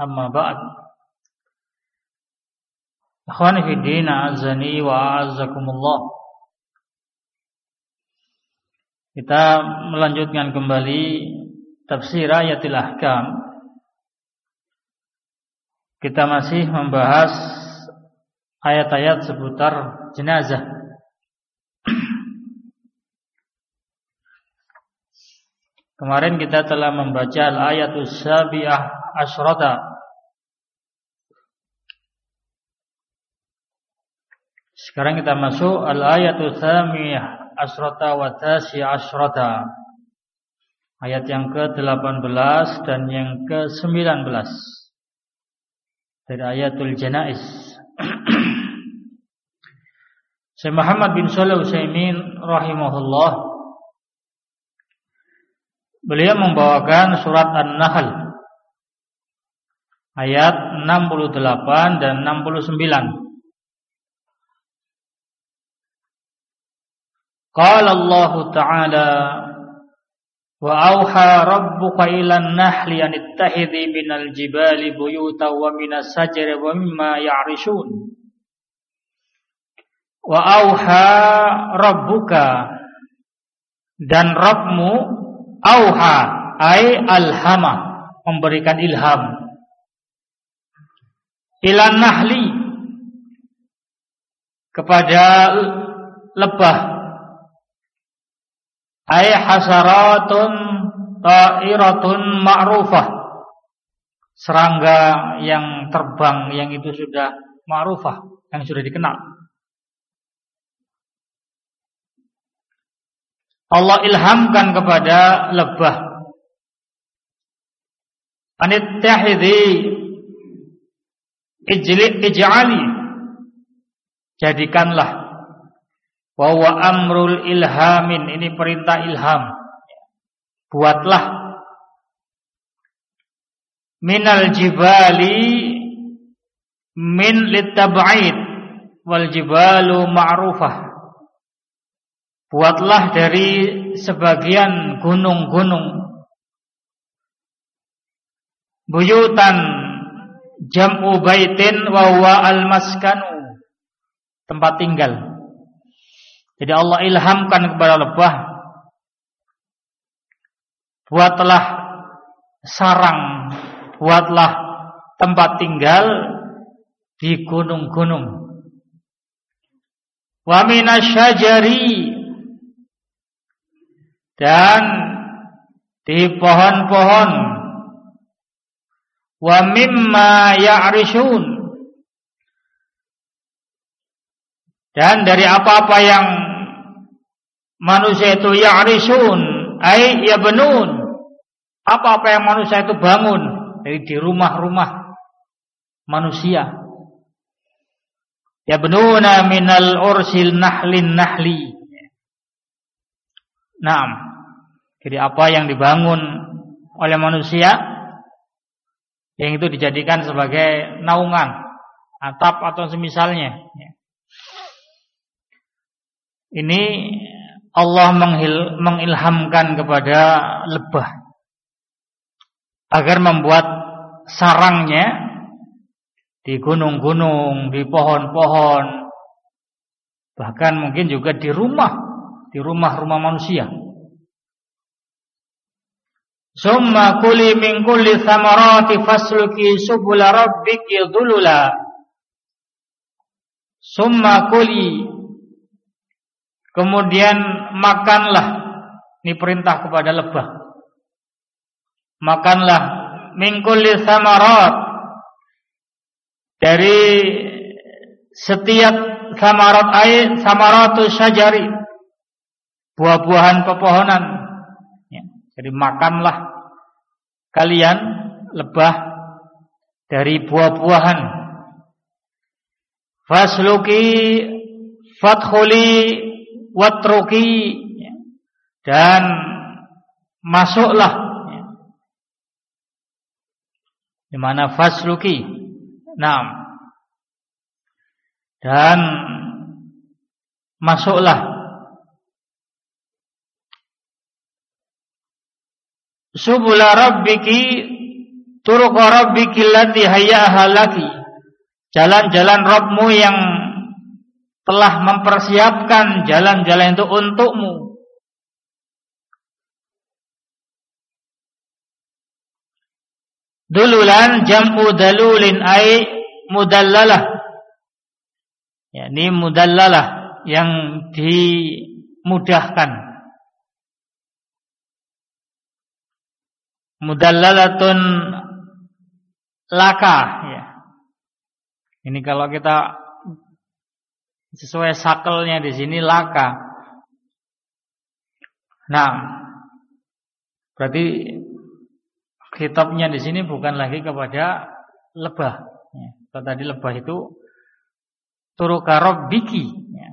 Amma ba'd. Akhwani fi din, a'azzani wa a'azzakumullah. Kita melanjutkan kembali tafsir ayatul ahkam. Kita masih membahas ayat-ayat seputar jenazah. Kemarin kita telah membaca al-ayatus sabi'ah asyrata. Sekarang kita masuk al-ayatus tsamiyah asyrata wa tasi'ah asyrata. Ayat yang ke-18 dan yang ke-19 dari ayatul janaiz. Syekh Muhammad bin Shalih Al-Utsaimin rahimahullah, beliau membawakan surat An-Nahl ayat 68 dan 69. Qala Allah Ta'ala wa auha rabbuka ilan nahli an ittakhidhi minal jibali buyutan wa minas sajari wa mimma ya'rishun. Wa auha rabbuka, dan Rabbmu, auha ay alhama, memberikan ilham, ilan nahli, kepada lebah, ay hasaratun ta'iratun ma'rufah, serangga yang terbang yang itu sudah ma'rufah, yang sudah dikenal. Allah ilhamkan kepada lebah, anittahidhi ij'ali, jadikanlah. Wa huwa amrul ilhamin, ini perintah ilham. Buatlah. Minal jibali, min litab'id, wal jibalu ma'rufah. Buatlah dari sebagian gunung-gunung. Buyutan jam'u baitin wa huwa al-maskanu, tempat tinggal. Jadi Allah ilhamkan kepada lebah, buatlah sarang, buatlah tempat tinggal di gunung-gunung. Wa minasyajari, dan di pohon-pohon. Wa mimma ya'rishun, dan dari apa-apa yang manusia itu ya'rishun ay yabnun, apa-apa yang manusia itu bangun, dari di rumah-rumah manusia. Yabnuna minal ursil nahlin nahli. Naam. Jadi apa yang dibangun oleh manusia yang itu dijadikan sebagai naungan, atap atau semisalnya. Ini Allah mengilhamkan kepada lebah agar membuat sarangnya di gunung-gunung, di pohon-pohon, bahkan mungkin juga di rumah-rumah manusia. Summa kuli min kulli thamarati fasluki subula rabbiki dhulula. Summa kuli, kemudian makanlah, ini perintah kepada lebah. Makanlah min kulli thamarat, dari setiap thamarat ay thamaratu syajari, buah-buahan pepohonan. Jadi makanlah kalian lebah dari buah-buahan. Fasluki fadkhuli watruki, dan masuklah. Di mana fasluki? Naam. Dan masuklah. Subula rabbiki, turuq rabbiki allati hayyaha laki, jalan-jalan Rabbmu yang telah mempersiapkan jalan-jalan itu untukmu. Dululan jam'u dalulin ay mudallalah. Ya, ini mudallalah yang dimudahkan. Mudallalatun laka, ya. Ini kalau kita sesuai sakelnya di sini laka. Nah, berarti khitabnya di sini bukan lagi kepada lebah. Ya, kalau tadi lebah itu turuka rabbiki. Ya.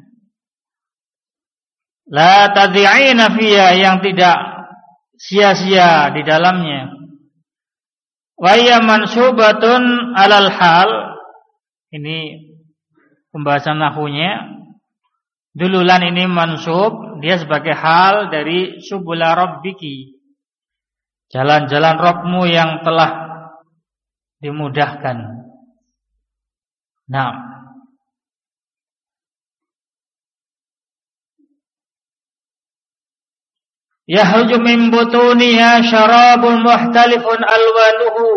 La tadhi'ina fiha, yang tidak sia-sia di dalamnya. Wa hiya mansubatun 'alal hal. Ini pembahasan nahwunya. Dululan ini mansub, dia sebagai hal dari subula rabbiki. Jalan-jalan Rabbmu yang telah dimudahkan. Nah, yahruju min butuniha syarabun muhtalifun alwanuhu,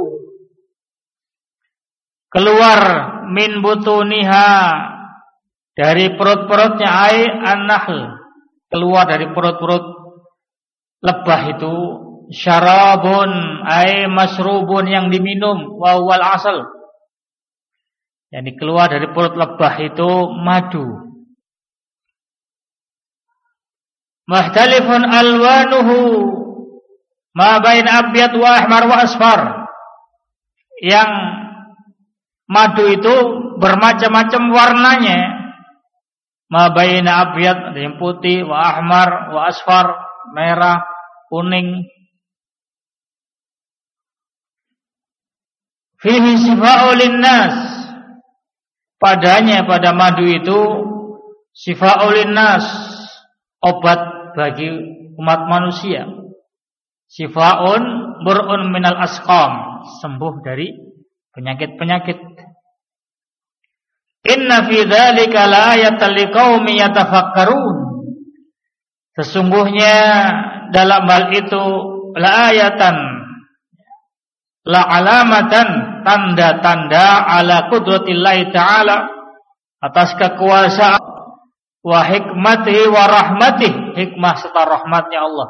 keluar min butuniha, dari perut-perutnya ai an-nahl, keluar dari perut-perut lebah itu, syarabun ay masrubun, yang diminum, wa wal asal, yani keluar dari perut lebah itu madu. Muhtalifun alwanuhu ma bain abyad wa ahmar wa asfar, yang madu itu bermacam-macam warnanya. Ma bain abyad, yang putih, wa ahmar wa asfar, merah, kuning. Fihi sifa'ul linnas, padanya, pada madu itu, sifa'ul linnas, obat bagi umat manusia. Sifa'un bur'un minal asqam, sembuh dari penyakit-penyakit. Inna fi dzalika laayatan liqaumin yatafakkarun, sesungguhnya dalam hal itu laayatan, la alamatan, tanda-tanda, ala qudratillahi ta'ala, atas kekuasaan, wa hikmatihi wa rahmatihi, hikmah serta rahmatnya Allah.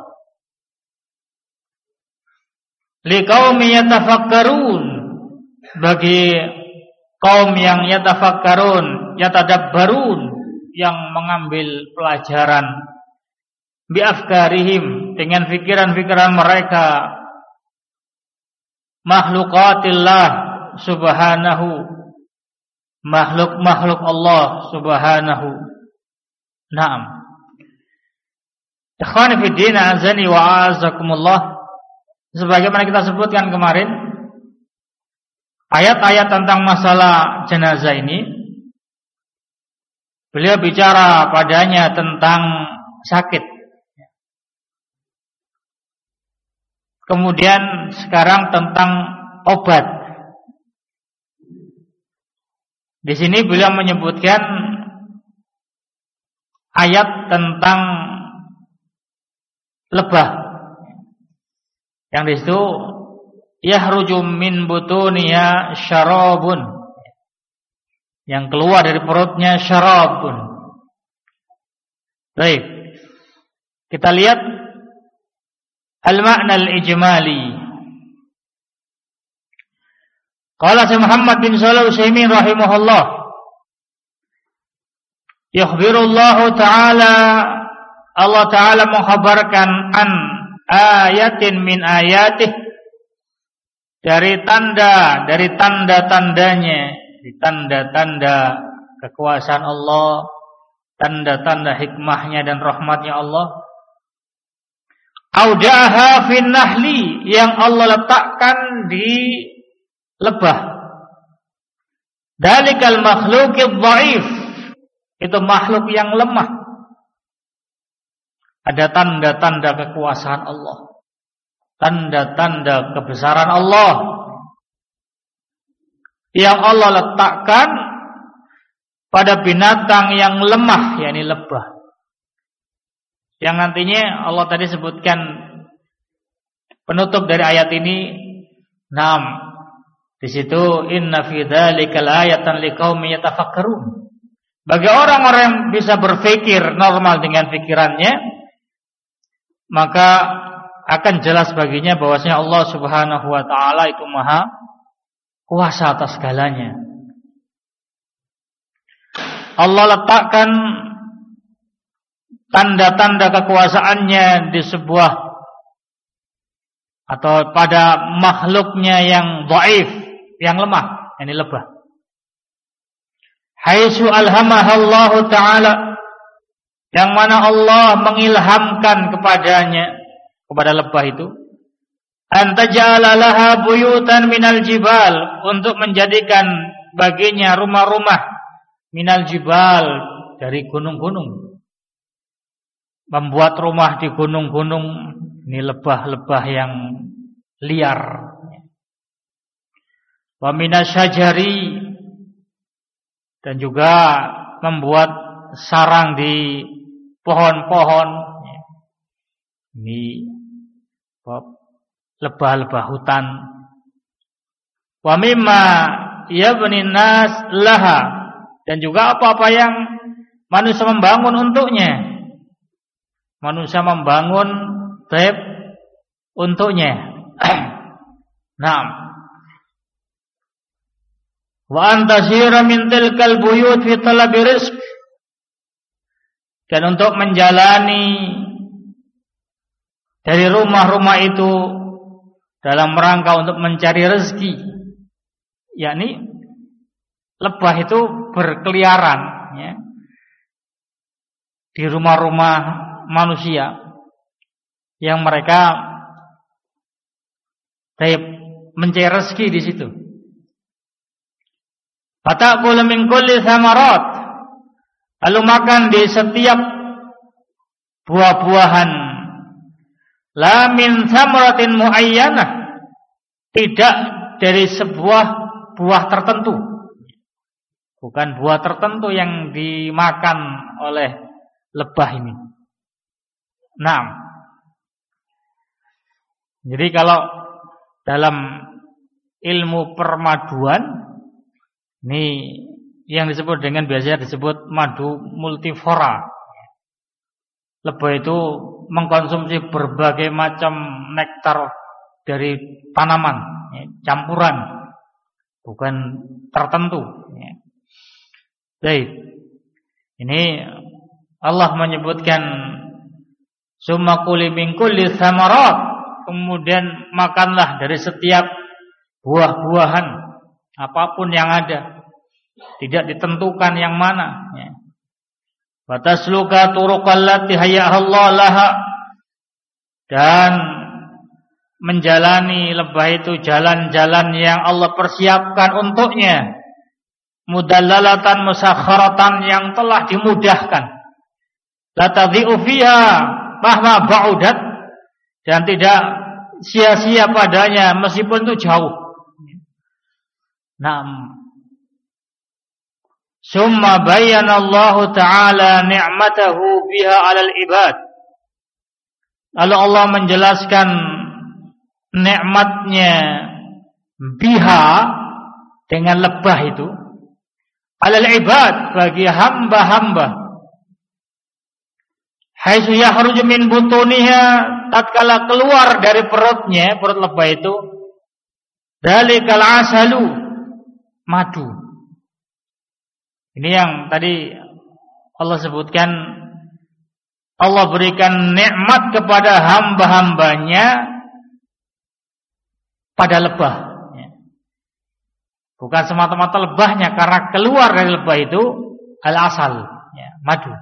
Liqaumin yatafakkarun, bagi kaum yang yatafakkarun, yatadabbarun, yang mengambil pelajaran, bi afkarihim, dengan pikiran-pikiran mereka, makhluqatillah subhanahu, makhluk-makhluk Allah subhanahu. Naam. Ikhwani fid din, azani wa azakumullah. Sebagaimana kita sebutkan kemarin, ayat-ayat tentang masalah jenazah ini, beliau bicara padanya tentang sakit. Kemudian sekarang tentang obat. Di sini beliau menyebutkan ayat tentang lebah, yang di situ yahruju min butuniha syarabun, yang keluar dari perutnya syarabun. Baik, kita lihat al-ma'na al-ijmali. Qala Syekh Muhammad bin Shalih Al-Utsaimin rahimahullah, yukhbirullahu ta'ala, Allah Ta'ala mengkhabarkan an ayatin min ayatih, dari tanda-tandanya, dari tanda-tanda kekuasaan Allah, tanda-tanda hikmahnya dan rahmatnya Allah. Audaha fin nahli, yang Allah letakkan di lebah. Dalikal makhluqid dhaif, itu makhluk yang lemah. Ada tanda-tanda kekuasaan Allah, tanda-tanda kebesaran Allah, yang Allah letakkan pada binatang yang lemah, yakni lebah. Yang nantinya Allah tadi sebutkan penutup dari ayat ini. Di situ inna fi dzalikal ayatan liqaumin yatafakkarun. Bagi orang-orang yang bisa berpikir normal dengan pikirannya, maka akan jelas baginya bahwasanya Allah Subhanahu wa taala itu Maha kuasa atas segalanya. Allah letakkan tanda-tanda kekuasaannya di sebuah atau pada makhluknya yang dhaif, yang lemah, ini lebah. Haitsu alhamahallahu ta'ala, yang mana Allah mengilhamkan kepadanya, kepada lebah itu, antaja'ala laha buyutan minal jibal, untuk menjadikan baginya rumah-rumah minal jibal, dari gunung-gunung. Membuat rumah di gunung-gunung. Ini lebah-lebah yang liar. Wa minasyajari, dan juga membuat sarang di pohon-pohon. Ini lebah-lebah hutan. Wa mimma yabnin nas laha, dan juga apa-apa yang manusia membangun untuknya. Manusia membangun taib untuknya. Wa antasira min tilkal buyut fi talabi rizq, dan untuk menjalani dari rumah-rumah itu dalam rangka untuk mencari rezeki, yakni lebah itu berkeliaran ya, di rumah-rumah manusia yang mereka mencari rezeki di situ. Fataqulu min kulli thamarat, lalu makan di setiap buah-buahan. La min thamaratin muayyanah, tidak dari sebuah buah tertentu. Bukan buah tertentu yang dimakan oleh lebah ini. Jadi kalau dalam ilmu permaduan, ini yang disebut dengan biasanya disebut madu multifora. Lebah itu mengkonsumsi berbagai macam nektar dari tanaman, campuran, bukan tertentu. Baik, ini Allah menyebutkan summa kuli min kulli thamarat, kemudian makanlah dari setiap buah-buahan, apapun yang ada, tidak ditentukan yang mana. Watasluka turuqal lati hayyahallahu laha, dan menjalani lebah itu jalan-jalan yang Allah persiapkan untuknya, mudallalatan musakharatan, yang telah dimudahkan, la tadhi'u fiha mahma ba'udat, dan tidak sia-sia padanya meskipun itu jauh. Summa bayyana Allah Ta'ala ni'matahu biha 'alal ibad. Lalu Allah menjelaskan nikmatnya biha, dengan lebah itu, 'alal ibad, bagi hamba-hamba. Haitsu yakhruju min butuniha, tatkala keluar dari perutnya, perut lebah itu, dalikal asalu, madu. Ini yang tadi Allah sebutkan, Allah berikan nikmat kepada hamba-hambanya pada lebah. Bukan semata-mata lebahnya, karena keluar dari lebah itu al-asal, madu.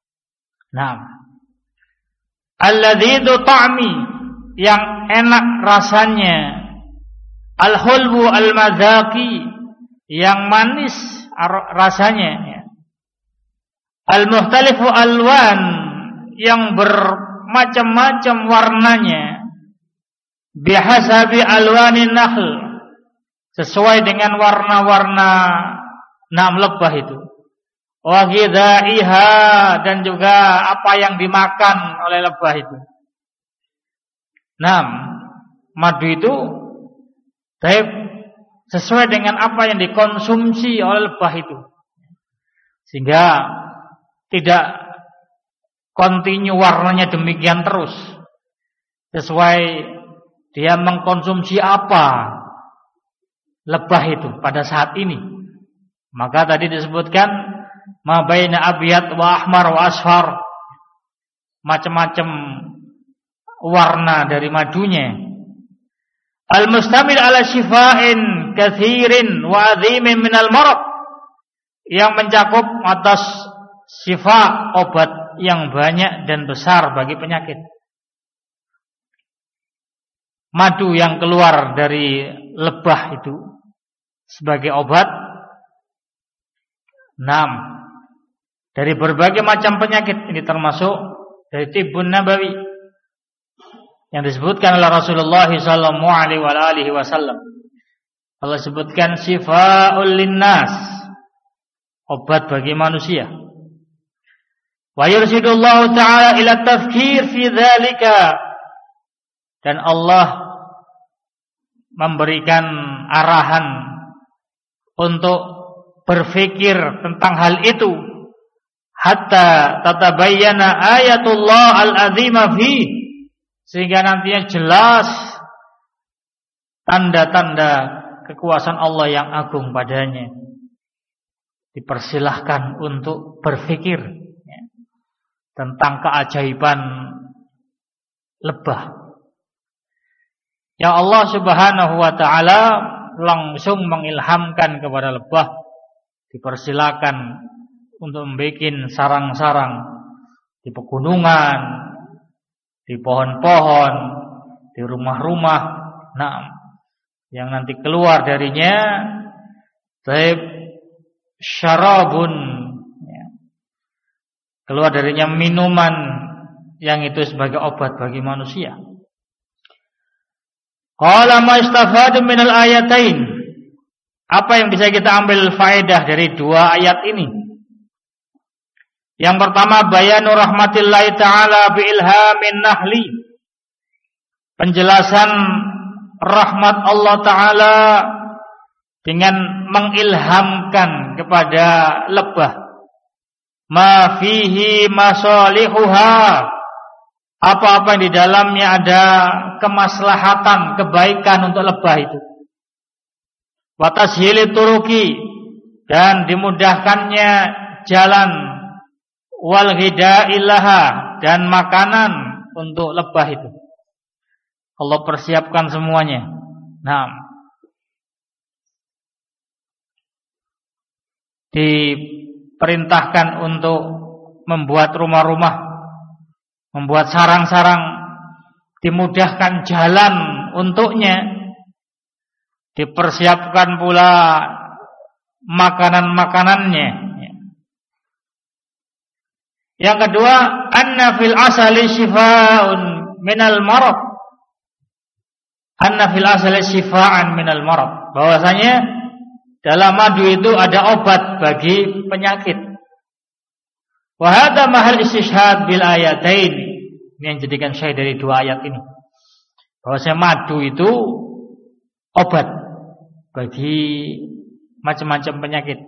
Alladhidu ta'mi, yang enak rasanya. Al-hulbu al-madhaki, yang manis rasanya. Al-muhtalifu alwan, yang bermacam-macam warnanya. Bihasabi alwanin nahl, sesuai dengan warna-warna lebah itu. Wa ghidaiha, dan juga apa yang dimakan oleh lebah itu. Madu itu sesuai dengan apa yang dikonsumsi oleh lebah itu. Sehingga tidak kontinu warnanya demikian terus. Sesuai dia mengkonsumsi apa lebah itu pada saat ini. Maka tadi disebutkan ma baina abyad wa ahmar wa asfar, macam-macam warna dari madunya. Al-mustamil ala shifa'in katsirin wa 'azimin minal marad, yang mencakup atas syifa, obat yang banyak dan besar bagi penyakit. Madu yang keluar dari lebah itu sebagai obat dari berbagai macam penyakit. Ini termasuk dari Tibbun Nabawi yang disebutkan oleh Rasulullah sallallahu alaihi wasallam. Allah sebutkan syifaa'ul linnas, obat bagi manusia. Wa yursidullahu ta'ala ila tafkir fi dzalika, dan Allah memberikan arahan untuk berfikir tentang hal itu, hatta tatabayyana ayatullah al-azimah fi, sehingga nantinya jelas tanda-tanda kekuasaan Allah yang agung padanya. Dipersilahkan untuk berfikir tentang keajaiban lebah. Ya Allah Subhanahu wa ta'ala langsung mengilhamkan kepada lebah, dipersilakan untuk membuat sarang-sarang di pegunungan, di pohon-pohon, di rumah-rumah, yang nanti keluar darinya syarabun, keluar darinya minuman yang itu sebagai obat bagi manusia. Qala ma istafadu minal ayatain, apa yang bisa kita ambil faedah dari dua ayat ini? Yang pertama, bayanu rahmatillahi ta'ala bi ilhamin nahli, penjelasan rahmat Allah ta'ala dengan mengilhamkan kepada lebah, ma fihi masalihuha, apa-apa yang di dalamnya ada kemaslahatan, kebaikan untuk lebah itu. Wa tashili turuki, dan dimudahkannya jalan, wal ghidaillaha, dan makanan untuk lebah itu. Allah persiapkan semuanya. Diperintahkan untuk membuat rumah-rumah, membuat sarang-sarang, dimudahkan jalan untuknya, dipersiapkan pula makanan-makanannya. Yang kedua, anna fil asali shifaa'un minal marad, anna fil asali shifa'an minal marad, bahwasanya dalam madu itu ada obat bagi penyakit. Wa hadha mahal istishhad bil ayatain, ini yang jadikan syahid dari dua ayat ini, bahwasanya madu itu obat bagi macam-macam penyakit.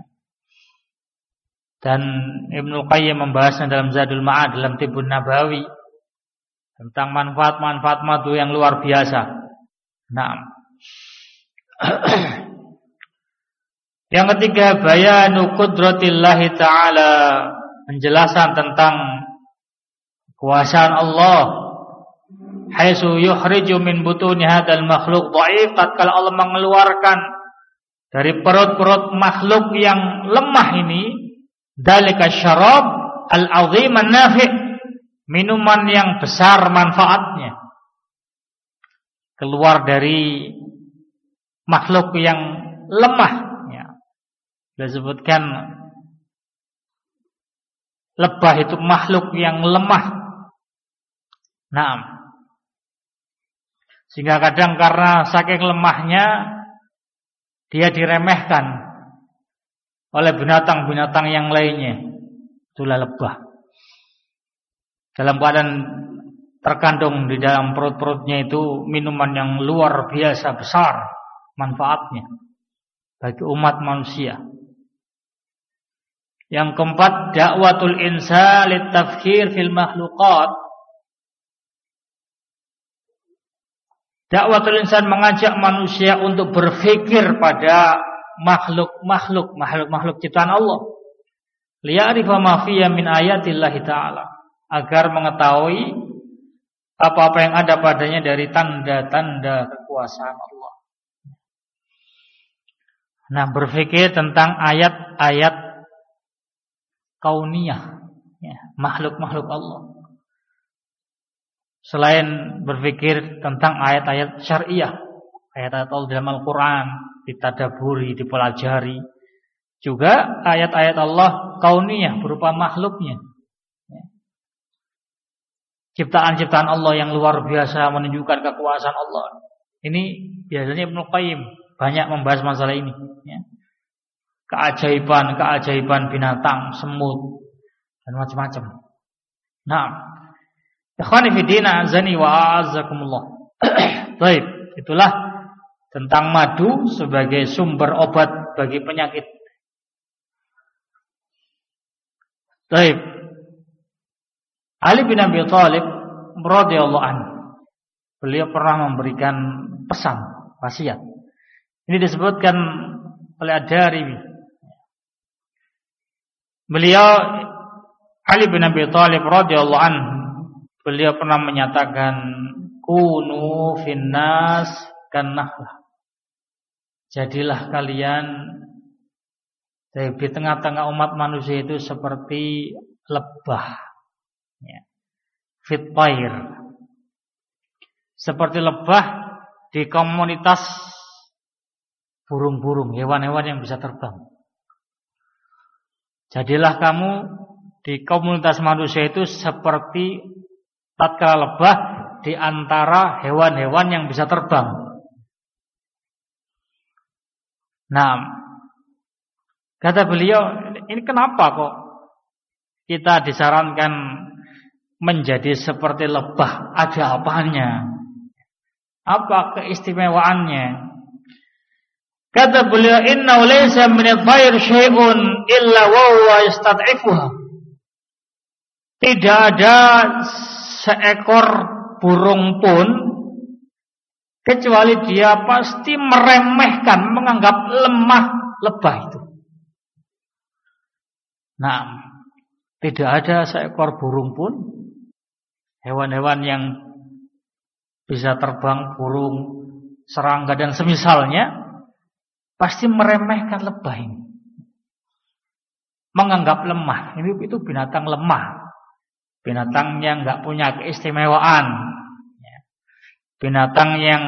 Dan Ibnu Qayyim membahasnya dalam Zadul Ma'ad, dalam Tibbun Nabawi, tentang manfaat-manfaat madu yang luar biasa. Yang ketiga, bayanu qudratillahi ta'ala, penjelasan tentang kekuasaan Allah, haitsu yukhriju min butuni hadzal makhluq dhaif, tatkala Allah mengeluarkan dari perut-perut makhluk yang lemah ini, dalika syarab al-azim an-nafi', minuman yang besar manfaatnya, keluar dari makhluk yang lemah. Disebutkan lebah itu makhluk yang lemah. Sehingga kadang karena saking lemahnya dia diremehkan oleh binatang-binatang yang lainnya. Itulah lebah. Dalam keadaan terkandung di dalam perut-perutnya itu minuman yang luar biasa besar manfaatnya bagi umat manusia. Yang keempat, da'watul insan litafkir fil makhluqat. Da'watul insan mengajak manusia untuk berfikir pada makhluk ciptaan Allah. Liya'rifa ma fiyya min ayatillahi ta'ala, agar mengetahui apa-apa yang ada padanya dari tanda-tanda kekuasaan Allah. Nah, berfikir tentang ayat-ayat kauniyah, ya, makhluk-makhluk Allah. Selain berfikir tentang ayat-ayat syariah, ayat-ayat Allah dalam Al-Quran, ditadaburi, dipelajari. Juga ayat-ayat Allah kauniyah berupa makhluknya. Ciptaan-ciptaan Allah yang luar biasa menunjukkan kekuasaan Allah. Ini biasanya Ibnu Qayyim banyak membahas masalah ini, ya. Keajaiban binatang, semut, dan macam-macam. Nah, ikhwani fi din, azani wa a'azzakumullah. Baik, itulah tentang madu sebagai sumber obat bagi penyakit. Baik. Ali bin Abi Thalib radhiyallahu anhu, beliau pernah memberikan pesan, wasiat. Ini disebutkan oleh Ad-Darimi. Beliau Ali bin Abi Thalib radhiyallahu anhu, beliau pernah menyatakan kunu finnas kannahlah. Jadilah kalian di tengah-tengah umat manusia itu seperti lebah, ya. Fitpair, seperti lebah di komunitas burung-burung, hewan-hewan yang bisa terbang. Jadilah kamu di komunitas manusia itu seperti tatkala lebah di antara hewan-hewan yang bisa terbang. Nah, kata beliau, ini kenapa kok kita disarankan menjadi seperti lebah? Ada apanya? Apa keistimewaannya? Kata beliau, inna laysa min at-tayr syai'un illa wa huwa yastad'ifuha. Tidak ada seekor burung pun kecuali dia pasti meremehkan, menganggap lemah lebah itu. Nah, tidak ada seekor burung pun, hewan-hewan yang bisa terbang, burung, serangga dan semisalnya, pasti meremehkan lebah ini, menganggap lemah. Ini itu binatang lemah, binatang yang nggak punya keistimewaan, binatang yang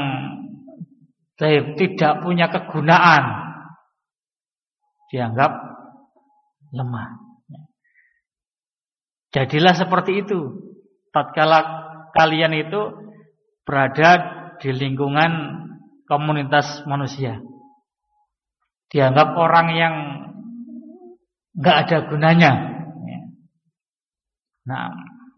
tidak punya kegunaan, dianggap lemah. Jadilah seperti itu tatkala kalian itu berada di lingkungan komunitas manusia. Dianggap orang yang nggak ada gunanya. Nah,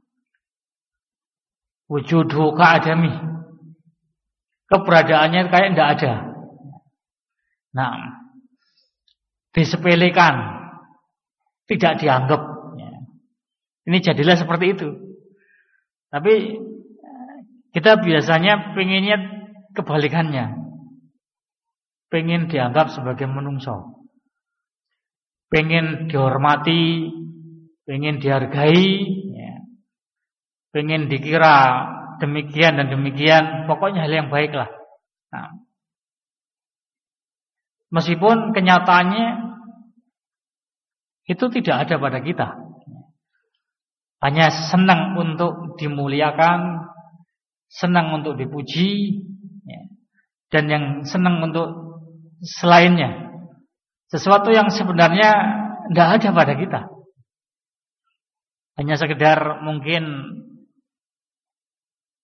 wujudu ka'adami, keberadaannya kayak nggak ada. Nah, disepelekan, tidak dianggap. Ini jadilah seperti itu. Tapi kita biasanya pengennya kebalikannya. Pengen dianggap sebagai menungso, pengen dihormati, pengen dihargai, ya. Pengen dikira demikian dan demikian, pokoknya hal yang baik lah. Nah, meskipun kenyataannya itu tidak ada pada kita, hanya senang untuk dimuliakan, senang untuk dipuji, ya. Dan yang senang untuk selainnya, sesuatu yang sebenarnya tidak ada pada kita. Hanya sekedar mungkin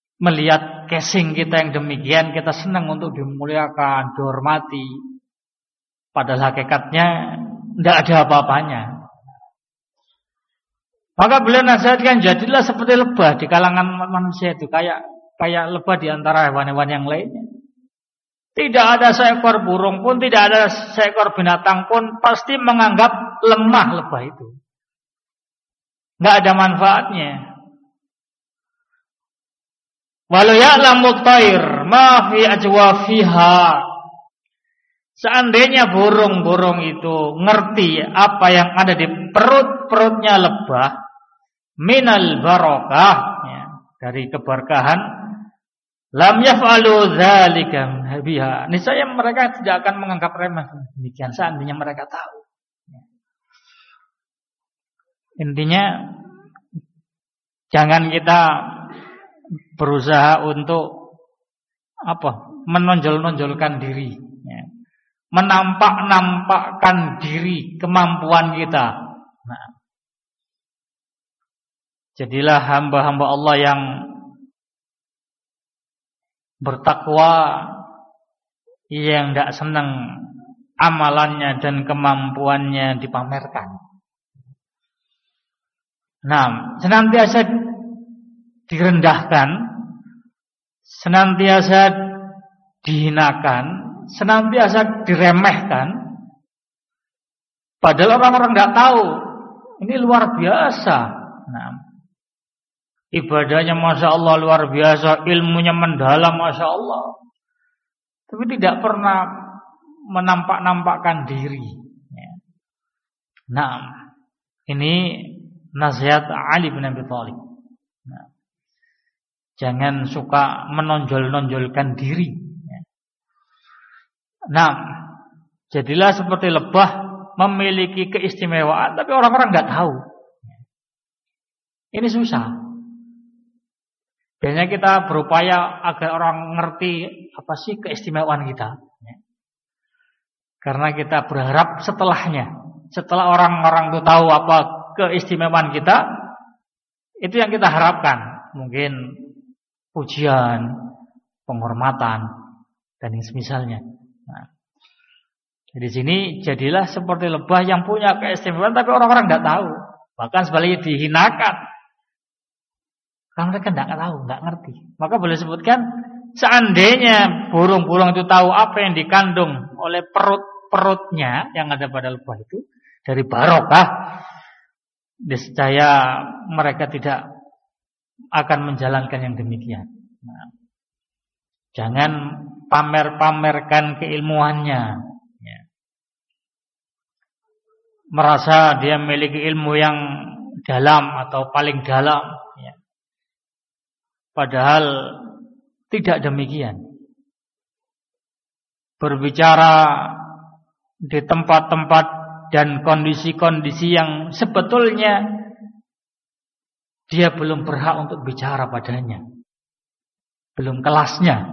melihat casing kita yang demikian, kita senang untuk dimuliakan, dihormati. Padahal hakikatnya tidak ada apa-apanya. Maka beliau nasihatkan, jadilah seperti lebah di kalangan manusia itu, kayak lebah di antara hewan-hewan yang lainnya. Tidak ada seekor burung pun, tidak ada seekor binatang pun pasti menganggap lemah lebah itu. Nggak ada manfaatnya. Walau ya'lamu thair ma fi ajwafiha. Seandainya burung-burung itu ngerti apa yang ada di perut-perutnya lebah, minal barakah, ya, dari keberkahan, lam yaf'alu dzalika biha. Niscaya mereka tidak akan menganggap remeh demikian seandainya mereka tahu. Intinya jangan kita berusaha untuk menonjol-nonjolkan diri, ya, menampak-nampakkan diri kemampuan kita. Nah, jadilah hamba-hamba Allah yang bertakwa, yang tidak senang amalannya dan kemampuannya dipamerkan. Nah, senantiasa direndahkan, senantiasa dihinakan, senantiasa diremehkan. Padahal orang-orang tidak tahu ini luar biasa. Nah, ibadahnya Masya Allah luar biasa, ilmunya mendalam Masya Allah, tapi tidak pernah menampak-nampakkan diri. Nah, ini nasihat Ali bin Abi Thalib. Nah, jangan suka menonjol-nonjolkan diri. Nah, jadilah seperti lebah, memiliki keistimewaan, tapi orang-orang nggak tahu. Ini susah. Biasanya kita berupaya agar orang ngerti apa sih keistimewaan kita. Karena kita berharap setelahnya, setelah orang-orang itu tahu apa keistimewaan kita, itu yang kita harapkan. Mungkin pujian, penghormatan, dan yang semisalnya. Nah, di sini jadilah seperti lebah yang punya keistimewaan, tapi orang-orang tidak tahu. Bahkan sebaliknya dihinakan. Karena mereka tidak tahu, tidak ngerti. Maka boleh sebutkan, seandainya burung-burung itu tahu apa yang dikandung oleh perutnya yang ada pada lebah itu, dari barokah, niscaya mereka tidak akan menjalankan yang demikian. Nah, jangan pamer-pamerkan keilmuannya, ya. Merasa dia memiliki ilmu yang dalam atau paling dalam, ya. Padahal tidak demikian. Berbicara di tempat-tempat dan kondisi-kondisi yang sebetulnya dia belum berhak untuk bicara padanya, belum kelasnya.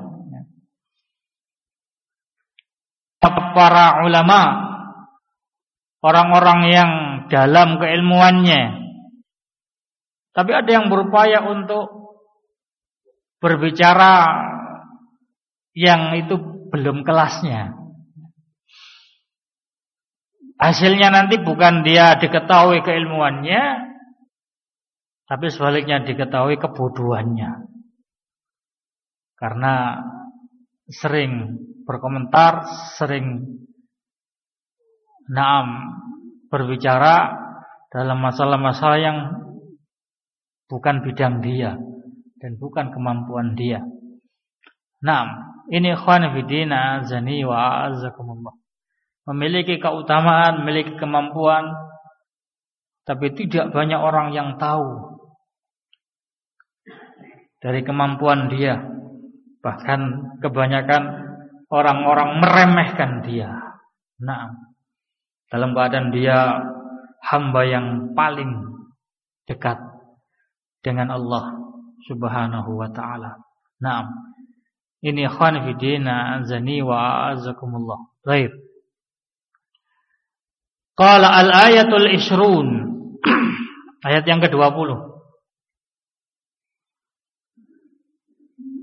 Para ulama, orang-orang yang dalam keilmuannya, tapi ada yang berupaya untuk berbicara yang itu belum kelasnya. Hasilnya nanti bukan dia diketahui keilmuannya, tapi sebaliknya diketahui kebodohannya. Karena sering berkomentar, sering berbicara dalam masalah-masalah yang bukan bidang dia dan bukan kemampuan dia. Ini ikhwan fillah azani wa azakumullah. Memiliki keutamaan, memiliki kemampuan, tapi tidak banyak orang yang tahu dari kemampuan dia. Bahkan kebanyakan orang-orang meremehkan dia. Dalam keadaan dia hamba yang paling dekat dengan Allah Subhanahu wa ta'ala. Ini ikhwan fillah azani wa azakumullah. Baik. Qala al-ayatul ishrun. Ayat yang ke-20.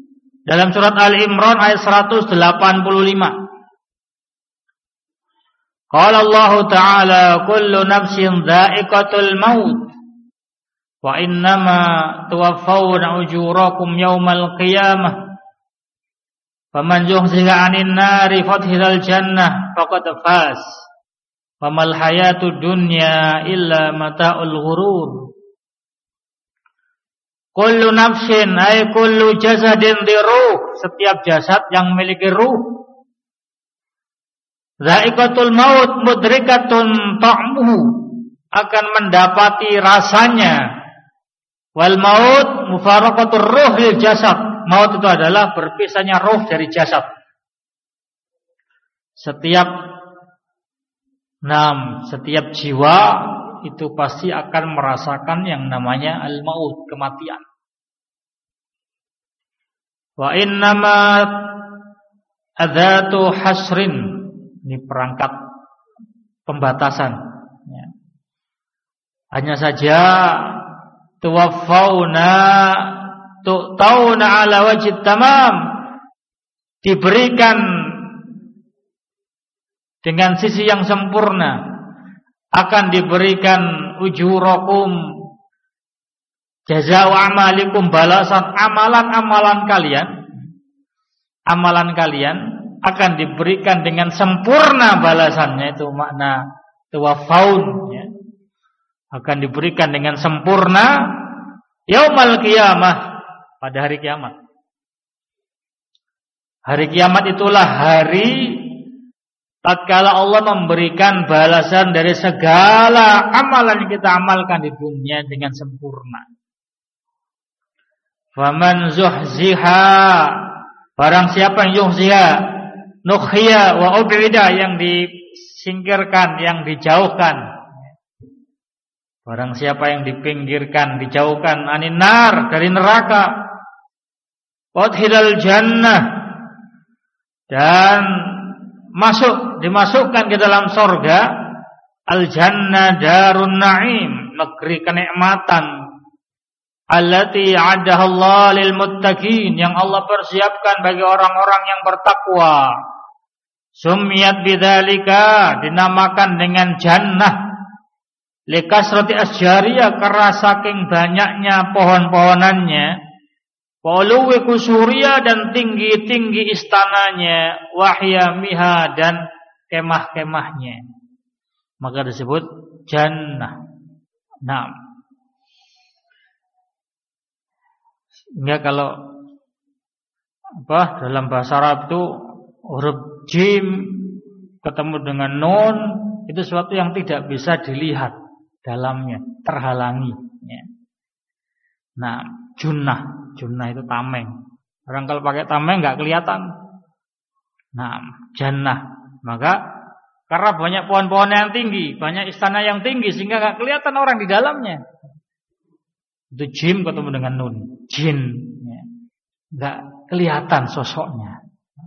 Dalam surat Al-Imran ayat 185. Qala Allah Ta'ala kullu nafsin dha'iqatul maut wa innama tuwaffawna ujurakum yawmal qiyamah faman zuhziha 'anil nari fadkhilal jannah faqad faz wa mal hayatud dunya illa mata'ul ghurur. Kullu nafsin ay kullu jasadin di ruh, setiap jasad yang memiliki ruh. Dha'iqatul maut mudrikatun ta'muhu, akan mendapati rasanya. Wal maut mufaraqatur ruh lil jasad. Maut itu adalah berpisahnya ruh dari jasad. Setiap jiwa itu pasti akan merasakan yang namanya al-maut, kematian. Wa innama adzatu hasrin, ini perangkat pembatasan ya. Hanya saja tuwaffawna tu'tauna ala wajib tamam, diberikan dengan sisi yang sempurna, akan diberikan ujurakum jazaa'u amalikum, balasan amalan kalian akan diberikan dengan sempurna balasannya. Itu makna tuwaffaun ya. Akan diberikan dengan sempurna yaumal qiyamah, pada hari kiamat. Hari kiamat itulah hari tatkala Allah memberikan balasan dari segala amalan yang kita amalkan di dunia dengan sempurna. Faman zuhziha, barang siapa yang zuhziha, nukhiya wa ubida, yang disingkirkan, yang dijauhkan. Barang siapa yang dipinggirkan, dijauhkan, anin nar, dari neraka, udkhilal jannah, dan dimasukkan ke dalam surga. Al-jannah darun na'im, negeri kenikmatan. Allati a'addaha Allah lil muttaqin, yang Allah persiapkan bagi orang-orang yang bertakwa. Sumiyat bidzalika, dinamakan dengan jannah. Likasrati asjariyah, karena saking banyaknya pohon-pohonannya. Wauluwi kusuriyah, dan tinggi-tinggi istananya. Wahyamiha, dan kemah-kemahnya. Maka disebut jannah. Nah, sehingga kalau dalam bahasa Arab itu huruf jim ketemu dengan nun, itu sesuatu yang tidak bisa dilihat dalamnya, terhalangi ya. Nah, junnah itu tameng. Orang kalau pakai tameng nggak kelihatan. Nah, jannah. Maka karena banyak pohon-pohon yang tinggi, banyak istana yang tinggi, sehingga nggak kelihatan orang di dalamnya. Itu jim ketemu dengan nun, jin ya. Nggak kelihatan sosoknya.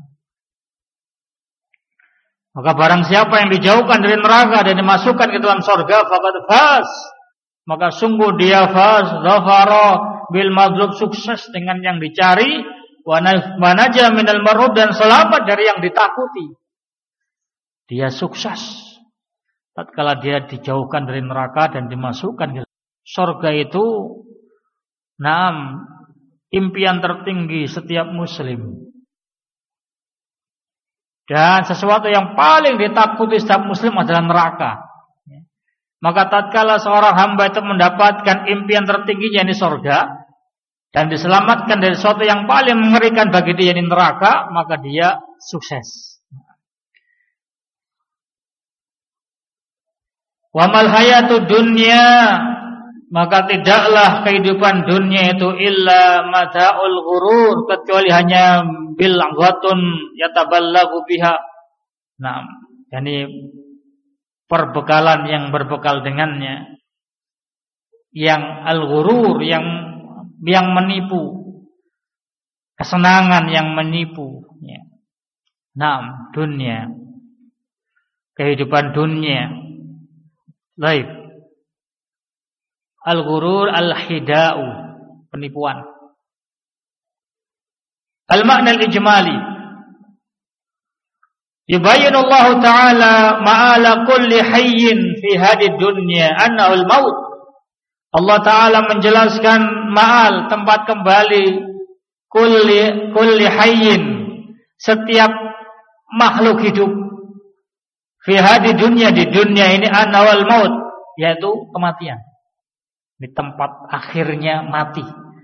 Maka barang siapa yang dijauhkan dari neraka dan dimasukkan ke dalam surga, faqad faz, maka sungguh dia faz, zafara bil madlub, sukses dengan yang dicari, wa naja minal marhub, dan selamat dari yang ditakuti. Dia sukses tatkala dia dijauhkan dari neraka dan dimasukkan ke surga. Itu impian tertinggi setiap muslim. Dan sesuatu yang paling ditakuti setiap muslim adalah neraka. Maka tatkala seorang hamba itu mendapatkan impian tertingginya, ini surga, dan diselamatkan dari sesuatu yang paling mengerikan bagi dia, ini neraka, maka dia sukses. Wa mal hayatud dunya, maka tidaklah kehidupan dunia itu illa mata'ul ghurur, kecuali hanya bilghatun yataballagu biha. Nah, yani perbekalan yang berbekal dengannya, yang al-ghurur, yang menipu, kesenangan yang menipu ya. Nah, dunia, kehidupan dunia. Baik. Al-ghurur al-hida'u, penipuan. Al-makna al-ijmali, Yubayyinullahu ta'ala ma'ala kulli hayyin fi hadid dunya annahul maut. Allah Ta'ala menjelaskan ma'al, tempat kembali, kulli hayyin, setiap makhluk hidup, fi hadid dunya, di dunia ini, annahul maut, yaitu kematian. Di tempat akhirnya mati.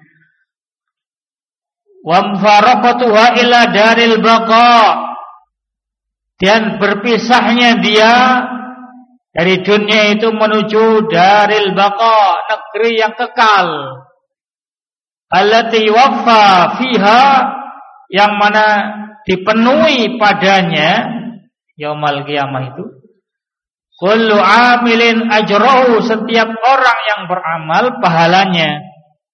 Wa mufaraqatuha ila daril baqa, dan berpisahnya dia dari dunia itu menuju daril baqa, negeri yang kekal, allati waffa fiha, yang mana dipenuhi padanya yaumul qiyamah itu kullu amilin ajrahu, setiap orang yang beramal pahalanya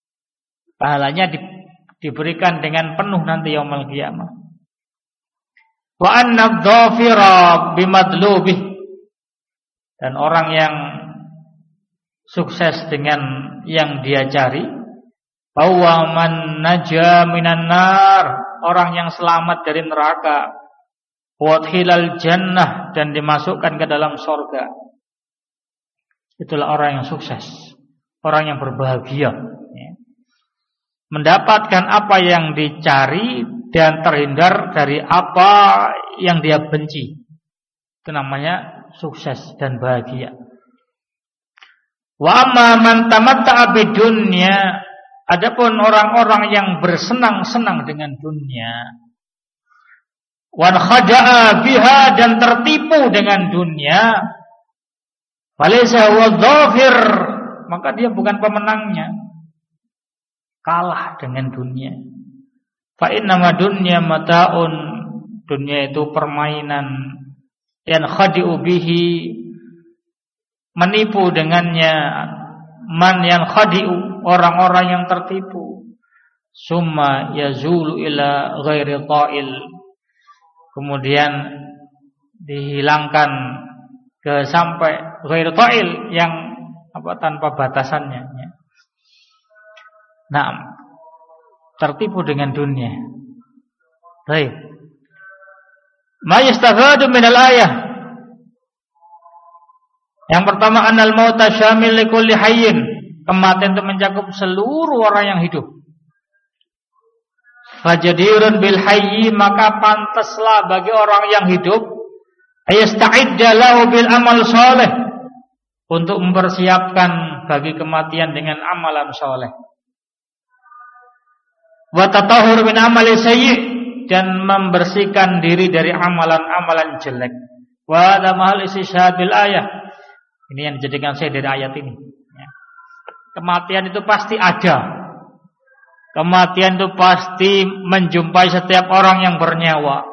diberikan dengan penuh nanti yaumul qiyamah. Wa anna dhafira bimadlubih, dan orang yang sukses dengan yang dia cari, bahwa man naja minan nar, orang yang selamat dari neraka, wa hilal jannah, dan dimasukkan ke dalam surga. Itulah orang yang sukses, orang yang berbahagia, mendapatkan apa yang dicari dan terhindar dari apa yang dia benci. Itu namanya sukses dan bahagia. Wa amma man tamatta'a bidunya, adapun orang-orang yang bersenang-senang dengan dunia, wan khada'a biha, dan tertipu dengan dunia, falaysa huwa dhafir, maka dia bukan pemenangnya, kalah dengan dunia. Fa innama dunya mata'un, dunia itu permainan, yang khadi'u bihi, menipu dengannya, man yang khadi'u, orang-orang yang tertipu, summa yazulu ila ghairi ta'il, kemudian dihilangkan ke sampai ghairi ta'il, yang tanpa batasannya. Nah, tertipu dengan dunia. Baik. Ma yastafadu minal ayah. Yang pertama, annal mauta syamil likulli hayyin, kematian itu mencakup seluruh orang yang hidup. Fajadirun bil hayyi, maka pantaslah bagi orang yang hidup ayasta'idda lahu bil amal saleh, untuk mempersiapkan bagi kematian dengan amalan saleh. Wa tatahhur min amali sayyi', dan membersihkan diri dari amalan-amalan jelek. Wa hadza mahal istishhadil ayah. Ini yang dijadikan saya dari ayat ini. Kematian itu pasti ada. Kematian itu pasti menjumpai setiap orang yang bernyawa.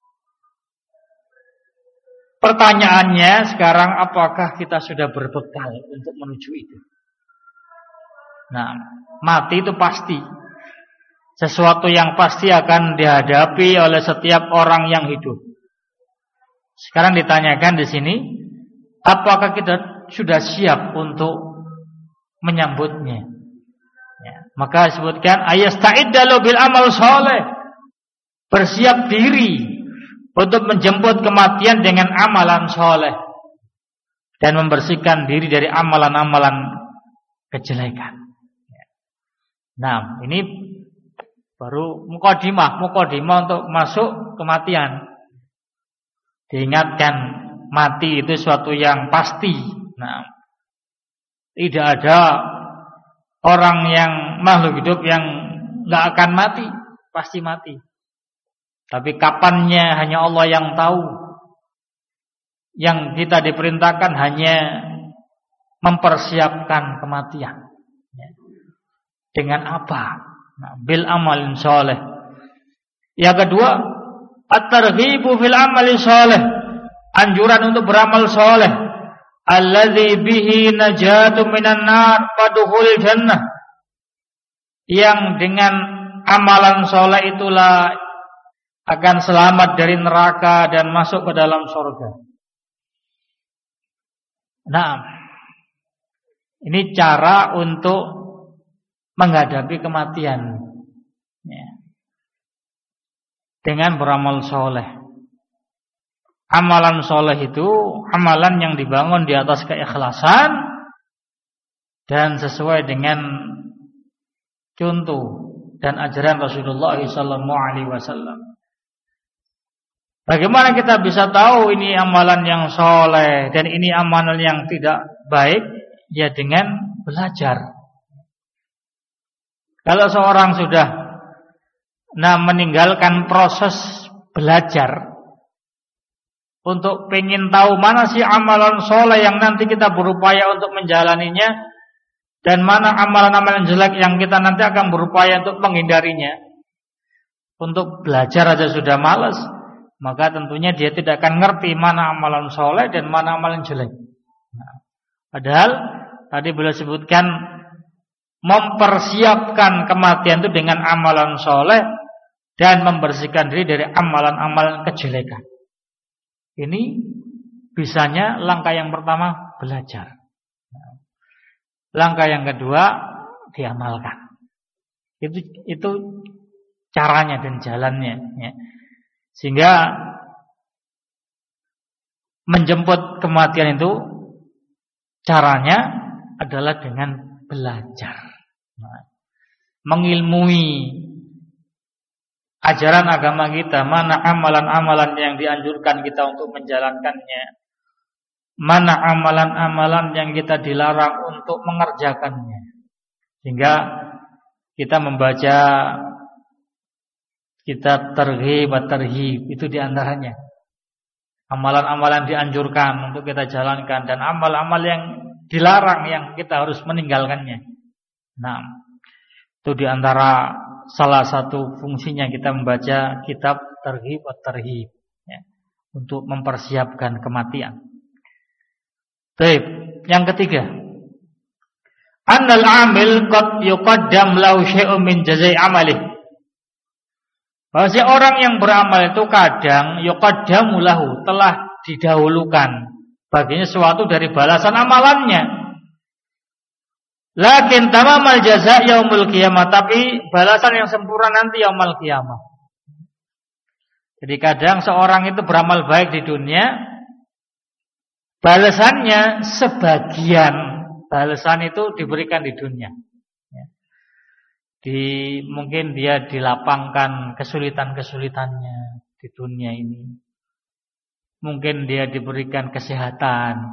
Pertanyaannya sekarang, apakah kita sudah berbekal untuk menuju itu? Nah, mati itu pasti. Sesuatu yang pasti akan dihadapi oleh setiap orang yang hidup. Sekarang ditanyakan di sini, apakah kita sudah siap untuk menyambutnya? Ya, maka disebutkan ayasta'iddalu bil amal sholeh, bersiap diri untuk menjemput kematian dengan amalan sholeh dan membersihkan diri dari amalan-amalan kejelekan. Nah, ini baru mukadimah untuk masuk kematian. Diingatkan, mati itu suatu yang pasti. Nah, tidak ada orang yang makhluk hidup yang nggak akan mati, pasti mati. Tapi kapannya hanya Allah yang tahu. Yang kita diperintahkan hanya mempersiapkan kematian. Dengan apa? Nah, bil amalin soleh. Yang kedua, at-targhibu fil amali soleh, anjuran untuk beramal soleh. Alladzi bihi najatu minan nar padkhul jannah, yang dengan amalan soleh itulah akan selamat dari neraka dan masuk ke dalam surga. Nah, ini cara untuk menghadapi kematian, ya, dengan beramal soleh. amalan soleh itu amalan yang dibangun di atas keikhlasan dan sesuai dengan contoh dan ajaran Rasulullah SAW. Bagaimana kita bisa tahu ini amalan yang soleh dan ini amalan yang tidak baik? Ya dengan belajar. Kalau seorang sudah meninggalkan proses belajar untuk pengen tahu mana sih amalan soleh yang nanti kita berupaya untuk menjalaninya dan mana amalan-amalan jelek yang kita nanti akan berupaya untuk menghindarinya. Untuk belajar aja sudah malas, maka tentunya dia tidak akan ngerti mana amalan soleh dan mana amalan jelek. Padahal tadi beliau sebutkan mempersiapkan kematian itu dengan amalan soleh dan membersihkan diri dari amalan-amalan kejelekan. Ini bisanya langkah yang pertama belajar. Langkah yang kedua diamalkan. Itu caranya dan jalannya. Ya. Sehingga menjemput kematian itu caranya adalah dengan belajar. Mengilmui ajaran agama kita, mana amalan-amalan yang dianjurkan kita untuk menjalankannya, mana amalan-amalan yang kita dilarang untuk mengerjakannya. Sehingga kita membaca kitab Targhib at-Tarhib itu diantaranya amalan-amalan dianjurkan untuk kita jalankan dan amal-amal yang dilarang yang kita harus meninggalkannya. Nah, itu diantara salah satu fungsinya kita membaca kitab Targhib at-Tarhib ya, untuk mempersiapkan kematian. Baik, yang ketiga, annal amil qad yuqaddam lahu syai'un min jazai amalih. Bahwa orang yang beramal itu kadang yuqaddamu lahu, telah didahulukan baginya sesuatu dari balasan amalannya. Lakin tamamal jaza yaumul qiyamah, tapi balasan yang sempurna nanti yaumul qiyamah. Jadi kadang seorang itu beramal baik di dunia, balasannya sebagian balasan itu diberikan di dunia. Mungkin dia dilapangkan kesulitan-kesulitannya di dunia ini. Mungkin dia diberikan kesehatan.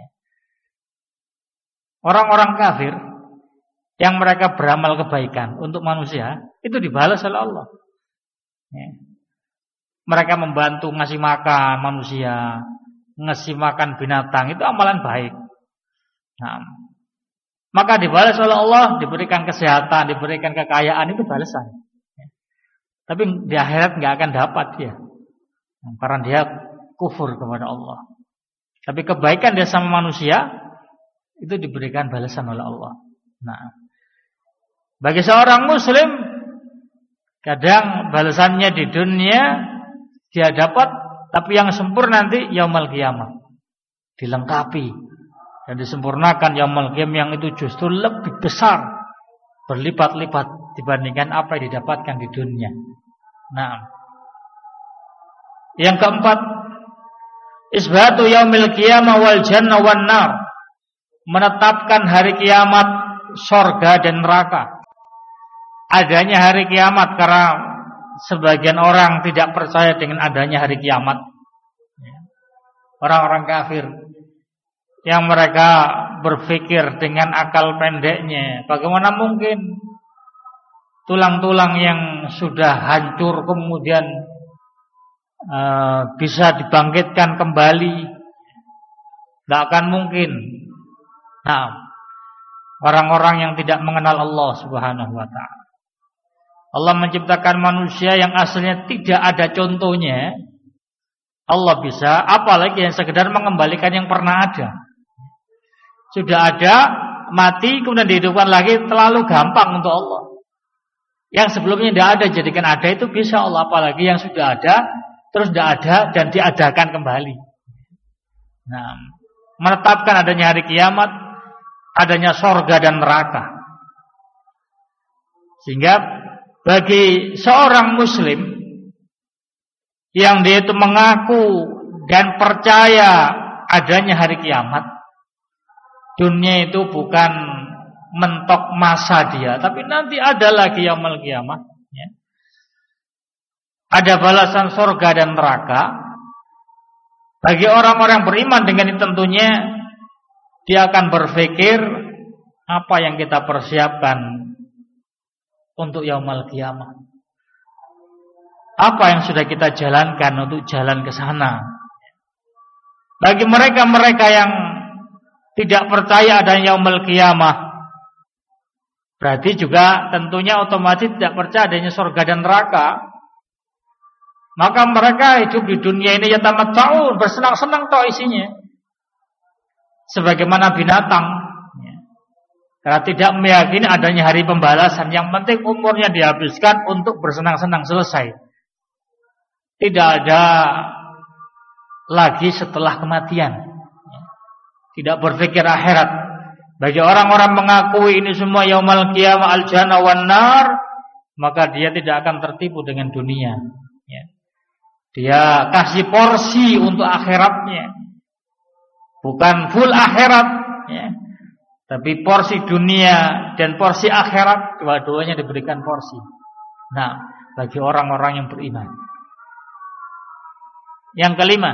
Orang-orang kafir yang mereka beramal kebaikan untuk manusia itu dibalas oleh Allah. Mereka membantu ngasih makan manusia, ngasih makan binatang, itu amalan baik. Nah, maka dibalas oleh Allah, diberikan kesehatan, diberikan kekayaan, itu balasan. Tapi di akhirat nggak akan dapat dia, karena dia kufur kepada Allah. Tapi kebaikan dia sama manusia itu diberikan balasan oleh Allah. Nah, bagi seorang Muslim, kadang balasannya di dunia dia dapat, tapi yang sempurna nanti yaumul qiyamah dilengkapi. Dan disempurnakan yaumul qiyamah yang itu justru lebih besar, berlipat-lipat dibandingkan apa yang didapatkan di dunia. Nah, yang keempat, isbatu yaumil qiyamah wal jannah wan nar, menetapkan hari kiamat, surga dan neraka. Adanya hari kiamat karena sebagian orang tidak percaya dengan adanya hari kiamat. Orang-orang kafir yang mereka berpikir dengan akal pendeknya, bagaimana mungkin tulang-tulang yang sudah hancur kemudian bisa dibangkitkan kembali? Tidak akan mungkin. Nah, orang-orang yang tidak mengenal Allah Subhanahu wa ta'ala. Allah menciptakan manusia yang aslinya tidak ada contohnya. Allah bisa, apalagi yang sekedar mengembalikan yang pernah ada. Sudah ada, mati, kemudian dihidupkan lagi, terlalu gampang untuk Allah. Yang sebelumnya tidak ada, jadikan ada, itu bisa Allah. Apalagi yang sudah ada, terus tidak ada, dan diadakan kembali. Nah, menetapkan adanya hari kiamat, adanya surga dan neraka. Sehingga bagi seorang Muslim yang dia itu mengaku dan percaya adanya hari kiamat. Dunia itu bukan mentok masa dia, tapi nanti ada lagi yaumul kiamah, ya. Ada balasan surga dan neraka. Bagi orang-orang beriman dengan itu tentunya dia akan berpikir apa yang kita persiapkan untuk yaumul kiamah. Apa yang sudah kita jalankan untuk jalan ke sana. Bagi mereka-mereka yang tidak percaya adanya yaumul kiamah, berarti juga tentunya otomatis tidak percaya adanya surga dan neraka. Maka mereka hidup di dunia ini yatamatta'un, bersenang-senang toh isinya. Sebagaimana binatang, ya. Karena tidak meyakini adanya hari pembalasan. Yang penting umurnya dihabiskan untuk bersenang-senang, selesai. Tidak ada lagi setelah kematian, ya. Tidak berpikir akhirat. Bagi orang-orang mengakui ini semua yaumul qiyamah al-jannah wan nar, maka dia tidak akan tertipu dengan dunia, ya. Dia kasih porsi untuk akhiratnya, bukan full akhirat, ya. Tapi porsi dunia dan porsi akhirat, dua-duanya diberikan porsi. Nah, bagi orang-orang yang beriman. Yang kelima,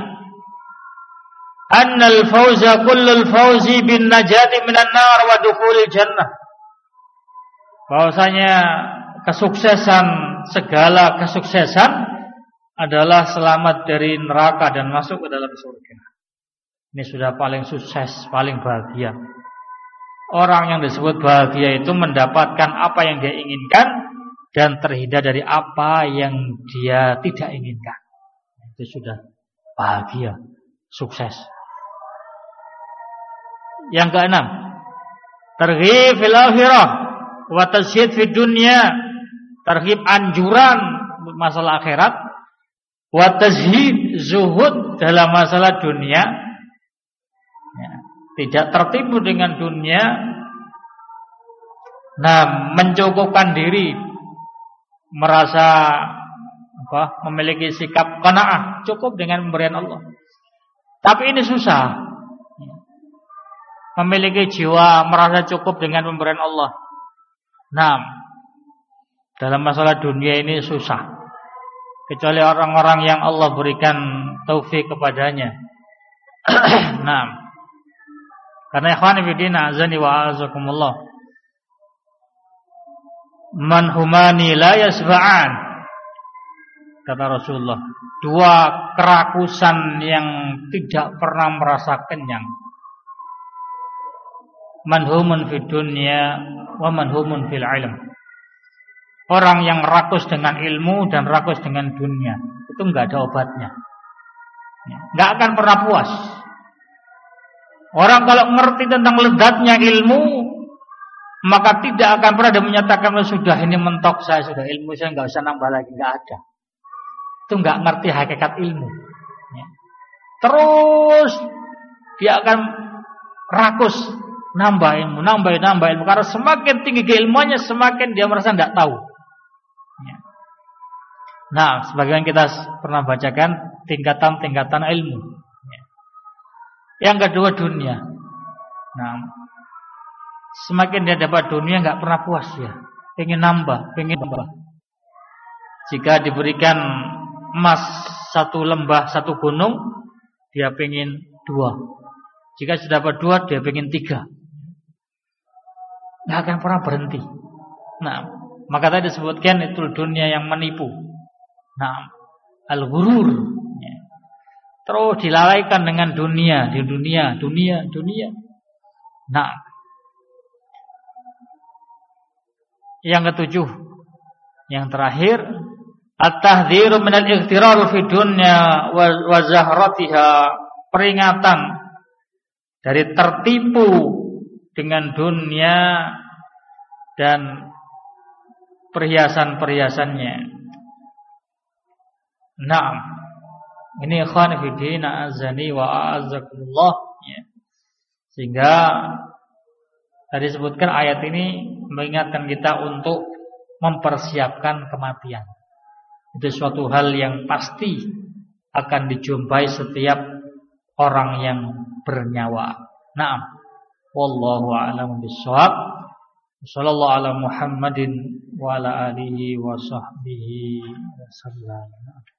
annal fawza kullul fawzi bin najati minan nar wa dukhulil jannah. Bahwasanya kesuksesan, segala kesuksesan adalah selamat dari neraka dan masuk ke dalam surga. Ini sudah paling sukses, paling bahagia. Orang yang disebut bahagia itu mendapatkan apa yang dia inginkan dan terhindar dari apa yang dia tidak inginkan. Itu sudah bahagia, sukses. Yang keenam, targhib fil akhirah wa tasyid fid dunya. Targhib anjuran masalah akhirat, wa tazhid zuhud dalam masalah dunia, ya, tidak tertipu dengan dunia. Nah, mencukupkan diri, merasa memiliki sikap qanaah, cukup dengan pemberian Allah. Tapi ini susah. Memiliki jiwa merasa cukup dengan pemberian Allah. Nah, dalam masalah dunia ini susah. Kecuali orang-orang yang Allah berikan taufik kepadanya. Nah, karena ikhwan fillah azani wa azakumullah, man humani la yasba'an, kata Rasulullah, dua kerakusan yang tidak pernah merasa kenyang. Manhumun fid dunya wa manhumun fil ilm. Orang yang rakus dengan ilmu dan rakus dengan dunia, itu enggak ada obatnya, enggak akan pernah puas. Orang kalau mengerti tentang lezatnya ilmu, maka tidak akan pernah dia menyatakan, sudah ini mentok saya, sudah ilmu saya enggak usah nambah lagi, enggak ada. Itu enggak ngerti hakikat ilmu. Terus dia akan rakus, nambah ilmu, nambah ilmu. Karena semakin tinggi keilmuannya, semakin dia merasa enggak tahu. Nah, sebagaimana kita pernah bacakan tingkatan-tingkatan ilmu. Yang kedua dunia. Nah, semakin dia dapat dunia enggak pernah puas ya. Pengen nambah. Jika diberikan emas satu lembah, satu gunung, dia pengen 2. Jika sudah dapat 2, dia pengen 3. Enggak akan pernah berhenti. Nah, maka tadi disebutkan itu dunia yang menipu. Nah, al-ghurur, ya. Terus dilalaikan dengan dunia, di dunia. Nah, yang ketujuh, yang terakhir, at-tahdhiru minal ightirar fi dunya wa zahratiha, peringatan dari tertipu dengan dunia dan perhiasan-perhiasannya. Nah, ini ikhwan fillah azani wa a'azzakumullah, ya. Sehingga tadi sebutkan ayat ini mengingatkan kita untuk mempersiapkan kematian. Itu suatu hal yang pasti akan dijumpai setiap orang yang bernyawa. Naam. Wallahu a'lam bishawab. Sallallahu ala Muhammadin wa ala alihi wa sahbihi wasallam.